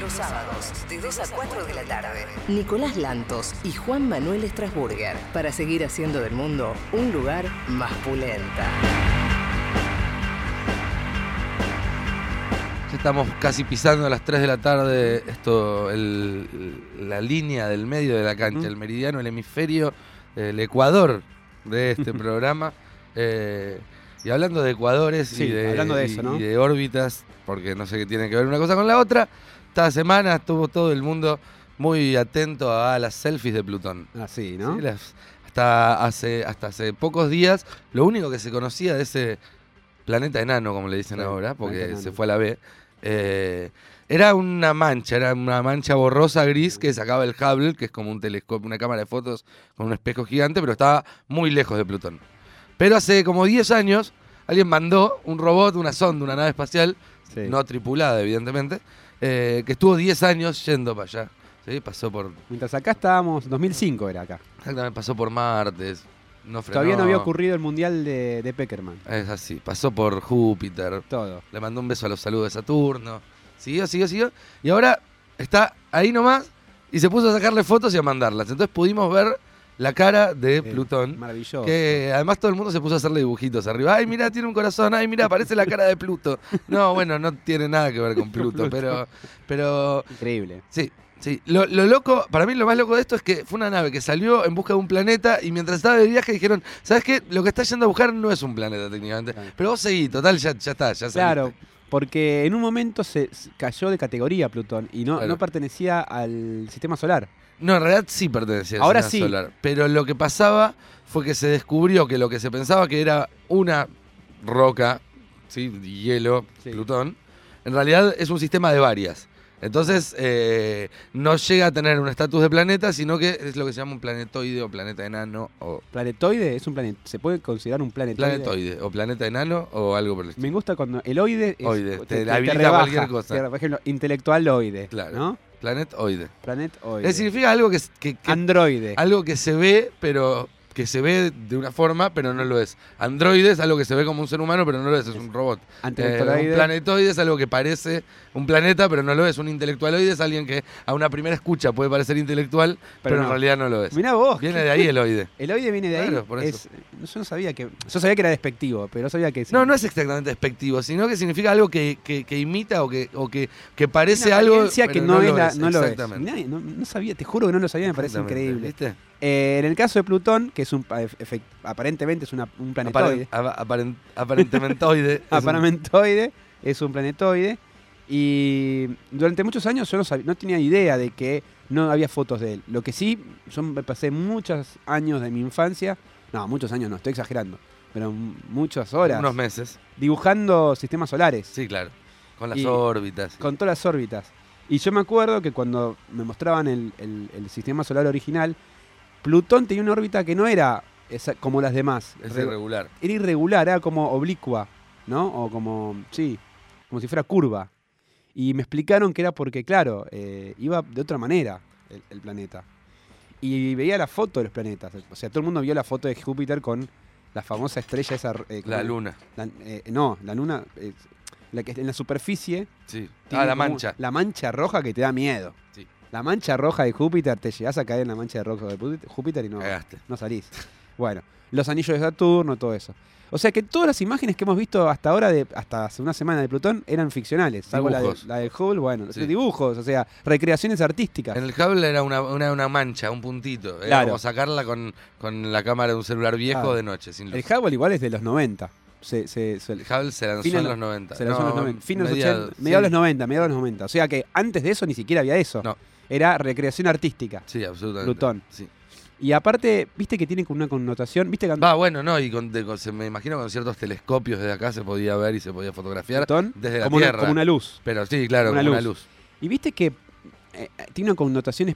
Los sábados, de 2 a 4 de la tarde. Nicolás Lantos y Juan Manuel Strasburger, para seguir haciendo del mundo un lugar más pulenta. Ya estamos casi pisando a las 3 de la tarde, la línea del medio de la cancha, el meridiano, el hemisferio, el ecuador de este programa. Y hablando de ecuadores sí, hablando de eso, ¿no? Y de órbitas, porque no sé qué tiene que ver una cosa con la otra, esta semana estuvo todo el mundo muy atento a las selfies de Plutón. Así, ¿no? Sí, hasta hace pocos días, lo único que se conocía de ese planeta enano, como le dicen ahora, porque se fue a la B, era una mancha borrosa gris que sacaba el Hubble, que es como un telescopio, una cámara de fotos con un espejo gigante, pero estaba muy lejos de Plutón. Pero hace como 10 años alguien mandó un robot, una sonda, una nave espacial, no tripulada evidentemente, que estuvo 10 años yendo para allá. ¿Sí? Pasó por... Mientras acá estábamos, 2005 era acá. Exactamente, pasó por Marte, no frenó. Todavía no había ocurrido el mundial de Peckerman. Es así, pasó por Júpiter. Todo. Le mandó un beso a los saludos de Saturno. Siguió. Y ahora está ahí nomás y se puso a sacarle fotos y a mandarlas. Entonces pudimos ver la cara de Plutón. Maravilloso. Que además todo el mundo se puso a hacerle dibujitos arriba. Ay, mira, tiene un corazón. Ay, mira, parece la cara de Pluto. No, bueno, no tiene nada que ver con Pluto, pero... Increíble. Sí. Lo loco, para mí lo más loco de esto es que fue una nave que salió en busca de un planeta y mientras estaba de viaje dijeron, ¿sabes qué? Lo que está yendo a buscar no es un planeta técnicamente. Claro. Pero vos seguí, total, ya está, ya saliste. Claro, porque en un momento se cayó de categoría Plutón y no pertenecía al sistema solar. No, en realidad sí pertenecía al sistema solar. Pero lo que pasaba fue que se descubrió que lo que se pensaba que era una roca, ¿sí? Hielo, Plutón, en realidad es un sistema de varias. Entonces, no llega a tener un estatus de planeta, sino que es lo que se llama un planetoide o planeta enano. ¿Planetoide? ¿Es un planeta? ¿Se puede considerar un planetoide? Planetoide, o planeta enano, o algo por el estilo. Me gusta cuando el oide te habilita cualquier cosa. Por ejemplo, intelectualoide. Claro. ¿No? Planetoide. Planetoide. Significa algo que androide. Algo que se ve, pero... que se ve de una forma, pero no lo es. Androide es algo que se ve como un ser humano, pero no lo es un robot. Un planetoide es algo que parece un planeta, pero no lo es. Un intelectualoide es alguien que a una primera escucha puede parecer intelectual, pero en realidad no lo es. Mirá vos. Viene de ahí el oide. ¿El oide viene de ahí? Claro, por eso. Yo no sabía que... Yo sabía que era despectivo, pero no sabía que... No es exactamente despectivo, sino que significa algo que imita o que parece una algo, que no lo es. Exactamente. No sabía, te juro que no lo sabía, me parece increíble. ¿Viste? En el caso de Plutón, que es aparentemente es un planetoide. Aparentementoide. Aparentementoide, es un planetoide. Y durante muchos años yo no tenía idea de que no había fotos de él. Lo que sí, yo me pasé muchos años de mi infancia, muchos años no, estoy exagerando, pero muchas horas. Unos meses. Dibujando sistemas solares. Sí, claro. Con las órbitas. Con todas las órbitas. Y yo me acuerdo que cuando me mostraban el sistema solar original, Plutón tenía una órbita que no era como las demás. Es irregular. Era irregular, era como oblicua, ¿no? O como si fuera curva. Y me explicaron que era porque, claro, iba de otra manera el planeta. Y veía la foto de los planetas. O sea, todo el mundo vio la foto de Júpiter con la famosa estrella esa... la luna. La luna... la que en la superficie... Sí. La mancha. La mancha roja que te da miedo. Sí. La mancha roja de Júpiter, te llegás a caer en la mancha roja de Júpiter y no salís. Bueno, los anillos de Saturno, todo eso. O sea que todas las imágenes que hemos visto hasta ahora, hasta hace una semana de Plutón, eran ficcionales. Salvo la de Hubble, dibujos, o sea, recreaciones artísticas. En el Hubble era una mancha, un puntito. Era como sacarla con la cámara de un celular viejo de noche, sin luz. El Hubble igual es de los 90. El Hubble se lanzó en los 90. Se lanzó en los 90. Mediados de los 90. O sea que antes de eso ni siquiera había eso. No. Era recreación artística. Sí, absolutamente. Plutón. Sí. Y aparte, viste que tiene una connotación. ¿Viste? Y me imagino con ciertos telescopios desde acá se podía ver y se podía fotografiar Plutón, desde la Tierra. Como una luz. Pero sí, claro, como una luz. Y viste que tiene una connotación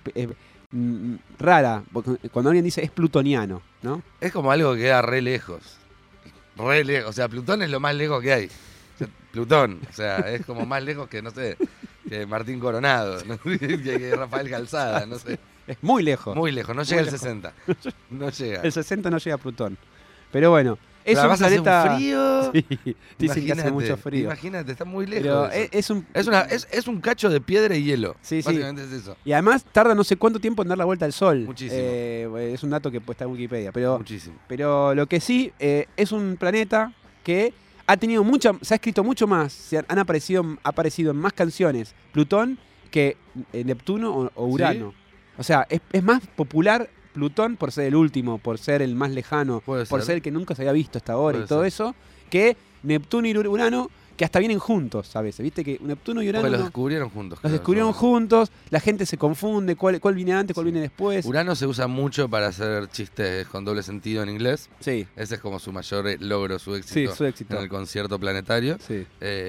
rara. Cuando alguien dice es plutoniano, ¿no? Es como algo que queda re lejos. Re lejos. O sea, Plutón es lo más lejos que hay. Plutón. O sea, es como más lejos que, no sé, que Martín Coronado, ¿no? que Rafael Calzada, no sé. Es muy lejos. Muy lejos, no llega el 60. No llega. El 60 no llega a Plutón. Pero bueno, Es un planeta... Hace un frío. Sí, dicen que hace mucho frío. Imagínate, está muy lejos. Pero es un cacho de piedra y hielo. Sí, básicamente es eso. Y además tarda no sé cuánto tiempo en dar la vuelta al Sol. Muchísimo. Es un dato que puede estar en Wikipedia. Muchísimo. Pero lo que sí, es un planeta que ha tenido se ha escrito mucho más, ha aparecido en más canciones Plutón que Neptuno o Urano. ¿Sí? O sea, es más popular Plutón por ser el último, por ser el más lejano, por ser el que nunca se había visto hasta ahora y todo eso, que Neptuno y Urano, que hasta vienen juntos a veces. Viste que Neptuno y Urano... Porque los descubrieron juntos. Los descubrieron juntos, la gente se confunde, cuál viene antes, cuál viene después. Urano se usa mucho para hacer chistes con doble sentido en inglés. Sí. Ese es como su mayor logro, su éxito en el concierto planetario. Sí.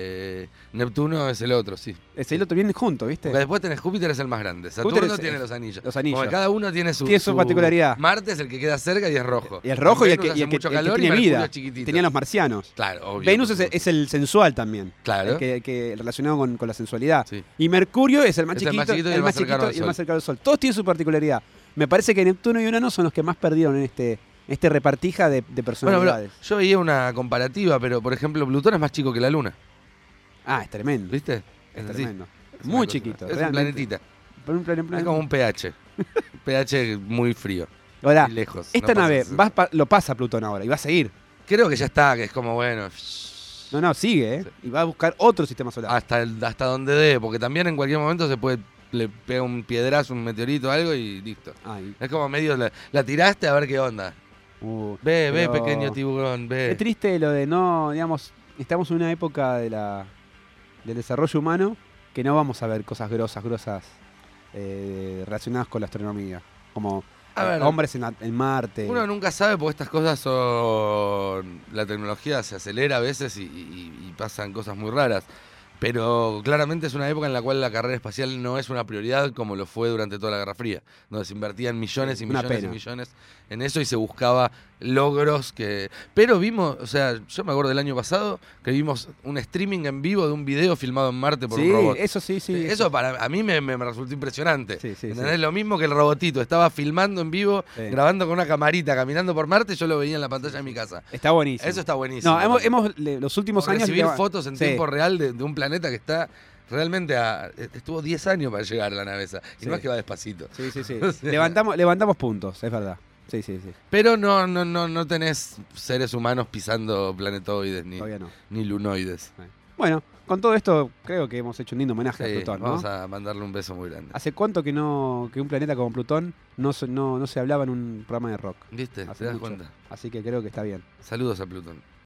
Neptuno es el otro, sí. Es el otro, vienen juntos, ¿viste? Porque después tenés Júpiter, es el más grande. Saturno tiene los anillos. Porque cada uno tiene su particularidad. Marte es el que queda cerca y es rojo. Y es rojo y el que tiene vida. Tenían los marcianos. Claro, obvio. Venus es el sensual también. Claro. Que relacionado con la sensualidad. Sí. Y Mercurio es el más chiquito, y el más cercano al Sol. Todos tienen su particularidad. Me parece que Neptuno y Urano son los que más perdieron en este repartija de personalidades. Bueno, yo veía una comparativa, pero por ejemplo, Plutón es más chico que la Luna. Ah, es tremendo. ¿Viste? Es tremendo. Muy chiquito. Es un planetita. Es como un pH. pH muy frío. Ahora, muy lejos. Esta nave lo pasa Plutón ahora y va a seguir. Creo que ya está, que es como bueno. No, sigue, ¿eh? Y va a buscar otro sistema solar. Hasta donde dé, porque también en cualquier momento le pega un piedrazo, un meteorito, algo y listo. Es como medio, la tiraste a ver qué onda. Ve, pequeño tiburón, ve. Es triste lo de no, digamos, estamos en una época del desarrollo humano que no vamos a ver cosas grosas relacionadas con la astronomía. Como hombres en Marte. Uno nunca sabe porque estas cosas son... La tecnología se acelera a veces y pasan cosas muy raras. Pero claramente es una época en la cual la carrera espacial no es una prioridad como lo fue durante toda la Guerra Fría, donde se invertían millones y millones y millones en eso y se buscaba logros que... Pero vimos, o sea, yo me acuerdo del año pasado que vimos un streaming en vivo de un video filmado en Marte por un robot. Eso sí. Eso a mí me resultó impresionante. Sí. Lo mismo que el robotito, estaba filmando en vivo, grabando con una camarita, caminando por Marte, yo lo veía en la pantalla de mi casa. Está buenísimo. Eso está buenísimo. No, hemos los últimos años... Recibir fotos en tiempo real de un planeta que está... Realmente estuvo 10 años para llegar a la nave esa. Y no es que va despacito. Sí. O sea, levantamos puntos, es verdad. Sí. Pero no tenés seres humanos pisando planetoides ni lunoides. Bueno, con todo esto creo que hemos hecho un lindo homenaje a Plutón, ¿no? Vamos a mandarle un beso muy grande. ¿Hace cuánto que un planeta como Plutón no se hablaba en un programa de rock? ¿Viste? ¿Te das cuenta? Así que creo que está bien. Saludos a Plutón.